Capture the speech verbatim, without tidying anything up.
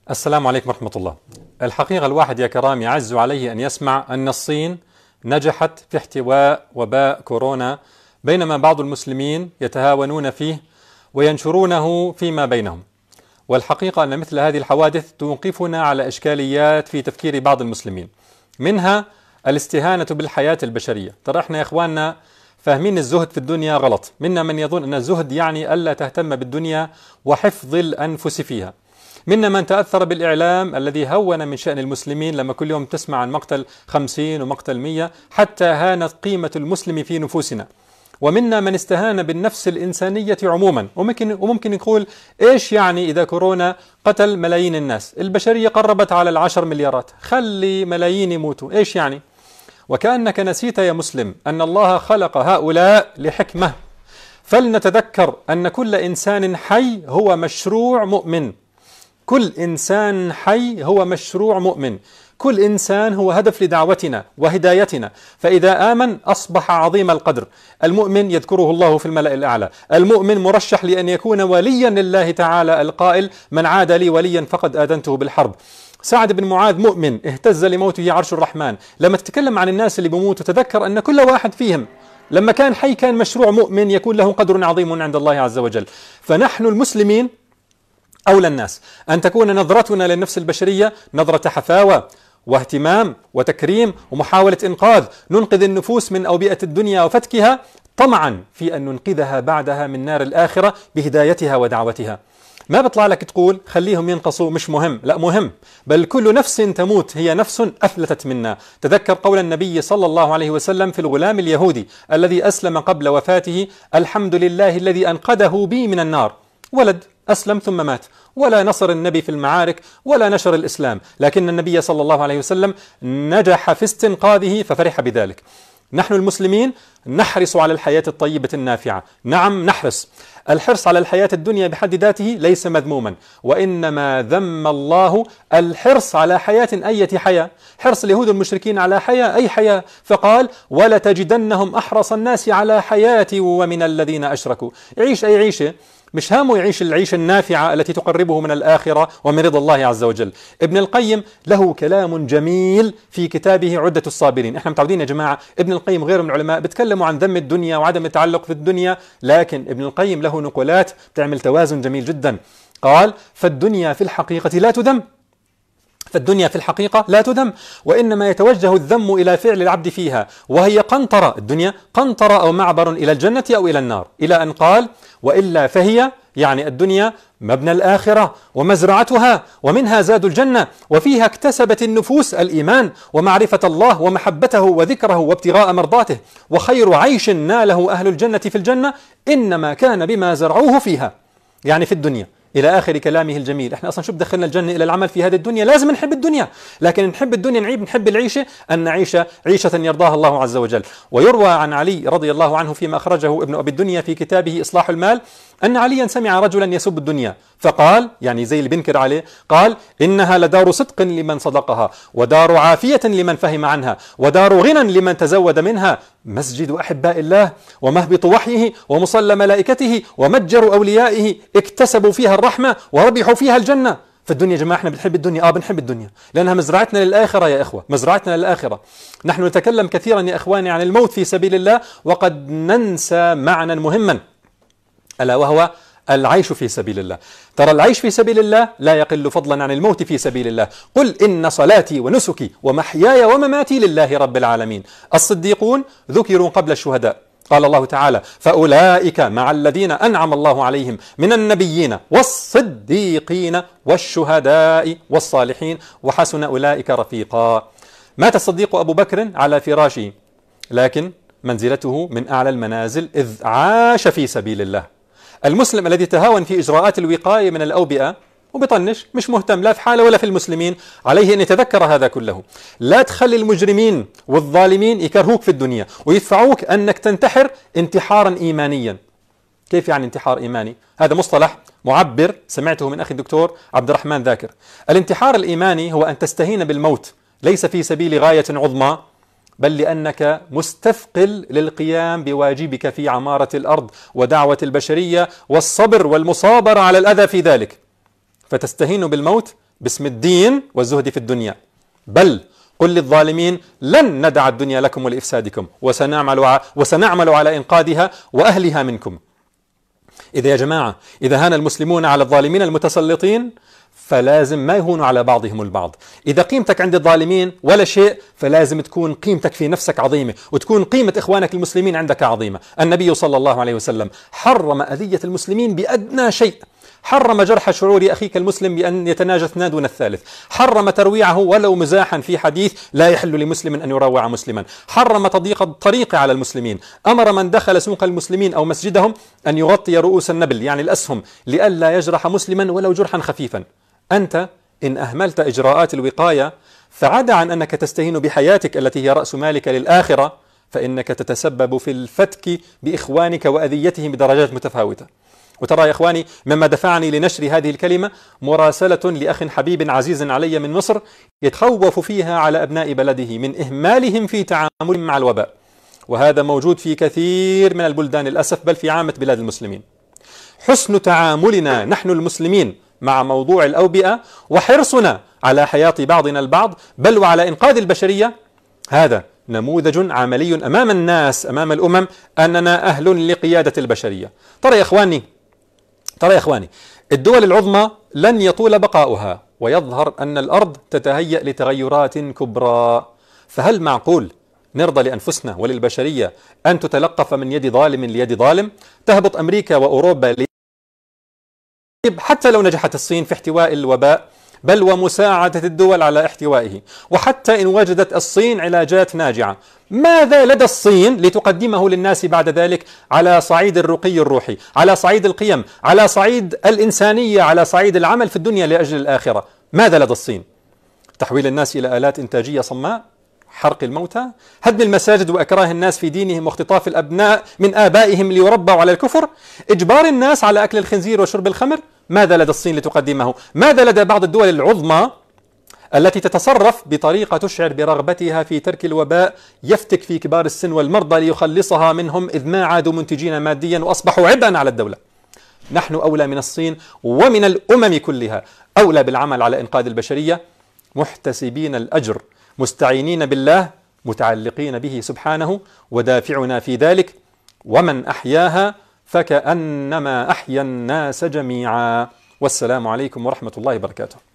السلام عليكم ورحمة الله. الحقيقة الواحد يا كرام يعز عليه أن يسمع أن الصين نجحت في احتواء وباء كورونا، بينما بعض المسلمين يتهاونون فيه وينشرونه فيما بينهم. والحقيقة أن مثل هذه الحوادث توقفنا على إشكاليات في تفكير بعض المسلمين، منها الاستهانة بالحياة البشرية. ترى احنا يا إخواننا فاهمين الزهد في الدنيا غلط. منا من يظن أن الزهد يعني ألا تهتم بالدنيا وحفظ الأنفس فيها. منا من تأثر بالإعلام الذي هون من شأن المسلمين، لما كل يوم تسمع عن مقتل خمسين ومقتل مية حتى هانت قيمة المسلم في نفوسنا. ومنا من استهان بالنفس الإنسانية عموما، وممكن, وممكن يقول إيش يعني إذا كورونا قتل ملايين الناس، البشرية قربت على العشر مليارات، خلي ملايين يموتوا، إيش يعني؟ وكأنك نسيت يا مسلم أن الله خلق هؤلاء لحكمة. فلنتذكر أن كل إنسان حي هو مشروع مؤمن، كل إنسان حي هو مشروع مؤمن، كل إنسان هو هدف لدعوتنا وهدايتنا. فإذا آمن أصبح عظيم القدر، المؤمن يذكره الله في الملأ الأعلى، المؤمن مرشح لأن يكون وليا لله تعالى القائل: من عاد لي وليا فقد آذنته بالحرب. سعد بن معاذ مؤمن اهتز لموته عرش الرحمن. لما تتكلم عن الناس اللي بيموتوا تذكر أن كل واحد فيهم لما كان حي كان مشروع مؤمن يكون له قدر عظيم عند الله عز وجل. فنحن المسلمين أولى الناس أن تكون نظرتنا للنفس البشرية نظرة حفاوة واهتمام وتكريم ومحاولة إنقاذ، ننقذ النفوس من أوبئة الدنيا وفتكها، طمعا في أن ننقذها بعدها من نار الآخرة بهدايتها ودعوتها. ما بطلع لك تقول خليهم ينقصوا مش مهم، لا مهم، بل كل نفس تموت هي نفس أفلتت منا. تذكر قول النبي صلى الله عليه وسلم في الغلام اليهودي الذي أسلم قبل وفاته: الحمد لله الذي أنقذه بي من النار. ولد أسلم ثم مات، ولا نصر النبي في المعارك ولا نشر الإسلام، لكن النبي صلى الله عليه وسلم نجح في استنقاذه ففرح بذلك. نحن المسلمين نحرص على الحياة الطيبة النافعة، نعم نحرص. الحرص على الحياة الدنيا بحد ذاته ليس مذموما، وإنما ذم الله الحرص على حياة أية حياة. حرص اليهود المشركين على حياة أي حياة، فقال: ولتجدنهم أحرص الناس على حياة ومن الذين أشركوا. يعيش أي عيشة، مش هامه يعيش العيشة النافعة التي تقربه من الآخرة ومن رضا الله عز وجل. ابن القيم له كلام جميل في كتابه عدة الصابرين. احنا متعودين يا جماعة ابن القيم غيره من العلماء بيتكلموا عن ذم الدنيا وعدم التعلق في الدنيا، لكن ابن القيم له نقولات تعمل توازن جميل جدا. قال: فالدنيا في الحقيقة لا تذم، فالدنيا في الحقيقة لا تذم، وإنما يتوجه الذم إلى فعل العبد فيها، وهي قنطرة. الدنيا قنطرة أو معبر إلى الجنة أو إلى النار، إلى أن قال: وإلا فهي، يعني الدنيا، مبنى الآخرة ومزرعتها، ومنها زاد الجنة، وفيها اكتسبت النفوس الإيمان ومعرفة الله ومحبته وذكره وابتغاء مرضاته، وخير عيش ناله أهل الجنة في الجنة إنما كان بما زرعوه فيها، يعني في الدنيا، إلى آخر كلامه الجميل. احنا أصلا شو بدخلنا الجنة إلى العمل في هذه الدنيا؟ لازم نحب الدنيا، لكن نحب الدنيا نعيب نحب العيشة أن نعيش عيشة يرضاها الله عز وجل. ويروى عن علي رضي الله عنه فيما أخرجه ابن أبي الدنيا في كتابه إصلاح المال أن عليا سمع رجلا يسب الدنيا فقال، يعني زي اللي بنكر عليه، قال: إنها لدار صدق لمن صدقها، ودار عافية لمن فهم عنها، ودار غنى لمن تزود منها، مسجد أحباء الله ومهبط وحيه ومصلى ملائكته ومتجر أوليائه، اكتسبوا فيها الرحمة وربحوا فيها الجنة. فالدنيا يا جماعة احنا بنحب الدنيا، اه بنحب الدنيا لأنها مزرعتنا للآخرة يا إخوة، مزرعتنا للآخرة. نحن نتكلم كثيرا يا إخواني عن الموت في سبيل الله، وقد ننسى معنى مهما، ألا وهو العيش في سبيل الله. ترى العيش في سبيل الله لا يقل فضلا عن الموت في سبيل الله. قل إن صلاتي ونسكي ومحياي ومماتي لله رب العالمين. الصديقون ذكروا قبل الشهداء، قال الله تعالى: فأولئك مع الذين أنعم الله عليهم من النبيين والصديقين والشهداء والصالحين وحسن أولئك رفيقا. مات الصديق أبو بكر على فراشه، لكن منزلته من أعلى المنازل إذ عاش في سبيل الله. المسلم الذي تهاون في إجراءات الوقاية من الأوبئة وبطنش، مش مهتم لا في حاله ولا في المسلمين، عليه أن يتذكر هذا كله. لا تخلي المجرمين والظالمين يكرهوك في الدنيا ويدفعوك أنك تنتحر انتحارا إيمانيا. كيف يعني انتحار إيماني؟ هذا مصطلح معبر سمعته من أخي الدكتور عبد الرحمن ذاكر. الانتحار الإيماني هو أن تستهين بالموت، ليس في سبيل غاية عظمى، بل لأنك مستثقل للقيام بواجبك في عمارة الأرض ودعوة البشرية والصبر والمصابرة على الأذى في ذلك، فتستهين بالموت باسم الدين والزهد في الدنيا، بل قل للظالمين لن ندع الدنيا لكم ولإفسادكم وسنعمل, وسنعمل على إنقاذها وأهلها منكم. إذا يا جماعة إذا هان المسلمون على الظالمين المتسلطين فلازم ما يهونوا على بعضهم البعض. إذا قيمتك عند الظالمين ولا شيء فلازم تكون قيمتك في نفسك عظيمة، وتكون قيمة إخوانك المسلمين عندك عظيمة. النبي صلى الله عليه وسلم حرم أذية المسلمين بأدنى شيء، حرم جرح شعور أخيك المسلم بأن يتناجى اثنان دون الثالث، حرم ترويعه ولو مزاحا في حديث لا يحل لمسلم أن يروع مسلما، حرم تضييق الطريق على المسلمين، أمر من دخل سوق المسلمين أو مسجدهم أن يغطي رؤوس النبل يعني الأسهم لئلا يجرح مسلما ولو جرحا خفيفا. أنت إن أهملت إجراءات الوقاية فعدا عن أنك تستهين بحياتك التي هي رأس مالك للآخرة، فإنك تتسبب في الفتك بإخوانك وأذيتهم بدرجات متفاوتة. وترى يا إخواني مما دفعني لنشر هذه الكلمة مراسلة لأخ حبيب عزيز علي من مصر يتخوف فيها على أبناء بلده من إهمالهم في تعاملهم مع الوباء، وهذا موجود في كثير من البلدان للأسف، بل في عامة بلاد المسلمين. حسن تعاملنا نحن المسلمين مع موضوع الأوبئة وحرصنا على حياة بعضنا البعض بل وعلى إنقاذ البشرية، هذا نموذج عملي أمام الناس أمام الأمم أننا أهل لقيادة البشرية. ترى يا إخواني ترى يا إخواني الدول العظمى لن يطول بقاؤها، ويظهر أن الأرض تتهيأ لتغيرات كبرى، فهل معقول نرضى لأنفسنا وللبشرية أن تتلقف من يد ظالم ليد ظالم؟ تهبط أمريكا وأوروبا حتى لو نجحت الصين في احتواء الوباء بل ومساعدة الدول على احتوائه، وحتى إن وجدت الصين علاجات ناجعة، ماذا لدى الصين لتقدمه للناس بعد ذلك على صعيد الرقي الروحي، على صعيد القيم، على صعيد الإنسانية، على صعيد العمل في الدنيا لأجل الآخرة؟ ماذا لدى الصين؟ تحويل الناس إلى آلات إنتاجية صماء، حرق الموتى، هدم المساجد وإكراه الناس في دينهم واختطاف الأبناء من آبائهم ليربوا على الكفر، إجبار الناس على أكل الخنزير وشرب الخمر. ماذا لدى الصين لتقدمه؟ ماذا لدى بعض الدول العظمى التي تتصرف بطريقة تشعر برغبتها في ترك الوباء، يفتك في كبار السن والمرضى ليخلصها منهم إذ ما عادوا منتجين ماديا وأصبحوا عبئا على الدولة؟ نحن أولى من الصين ومن الأمم كلها، أولى بالعمل على إنقاذ البشرية، محتسبين الأجر، مستعينين بالله، متعلقين به سبحانه، ودافعنا في ذلك ومن أحياها فكأنما أحيا الناس جميعا. والسلام عليكم ورحمة الله وبركاته.